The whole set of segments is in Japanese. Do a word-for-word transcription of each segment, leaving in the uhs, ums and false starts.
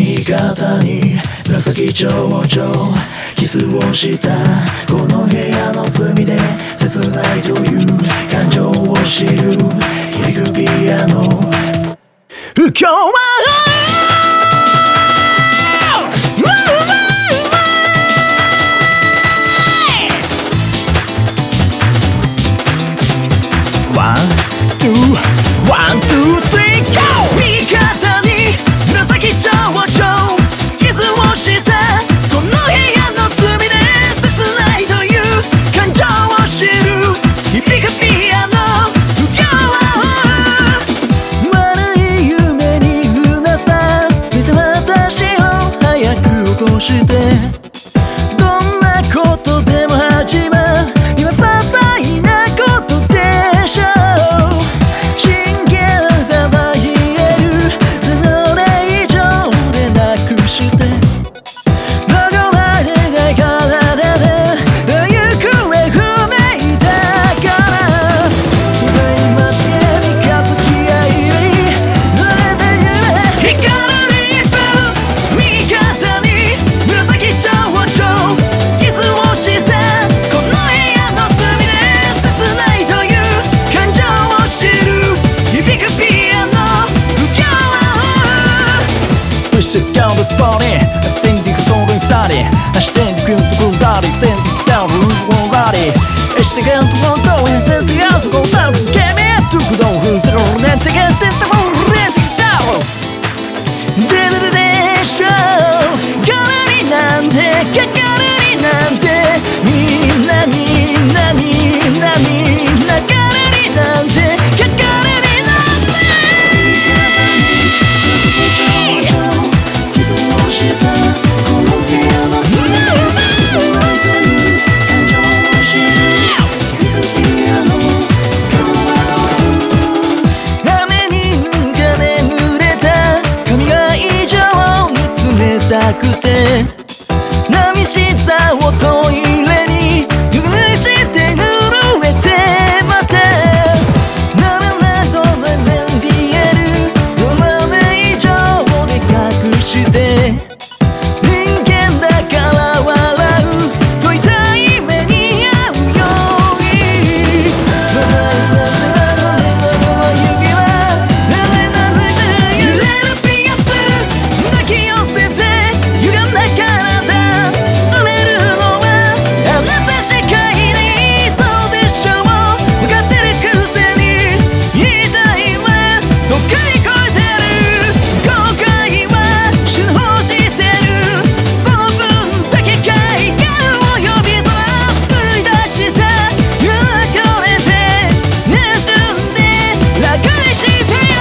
味方に紫蝶々キスをしたこの部屋の隅で切ないという感情を知る響くピアノ今日はワン、ツー、ワン、ツー、スリー、ゴー！味方に紫蝶々キスをしたこの部屋の隅で切ないという感情を知る響くピアノ悪い夢にうなされた私を早く起こしてどんなことでも始まる今些細なことでしょう真剣さは言えるそれ以上でなくしてどこまでが体で行方不明だから今し三日付き合い濡れた夢光るリップ味方に紫蝶々キスをしたこの部屋の隅で切ないという感情を知る響くピアノ今日は Push it down the body Standing falling steady Standing falling steady Standing down the body Standing falling steady Standing down the body Get me to the door The door that against the wall Let's go 出るでしょう代わりなんてかかりなんてみんなみんなみんなみんな代わりなんてかかりなんて雨にぬかで濡れた髪が異常見つめたくて寂しさをトイレに拭いして震えてまたならなど全然見える今目以上で隠して人間だから笑うと痛い目に遭うようにまだ今さらの根の指はなめなめて揺れるピアス抱き寄せて歪んだ体埋めるのはあなたしかいないそうでしょう分かってるくせに言いたいはどっかに超えてる後悔は死ぬほしてるその分だけ海岸を呼び空作り出したこれでねじんで楽にしてよ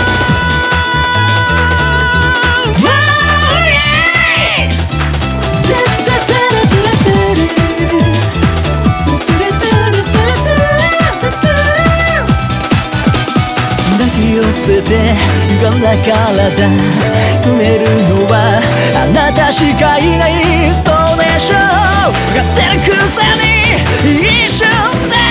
抱き寄せて歪んだ体埋めるのはあなたしかいないそうでしょう分かってるくせに一瞬で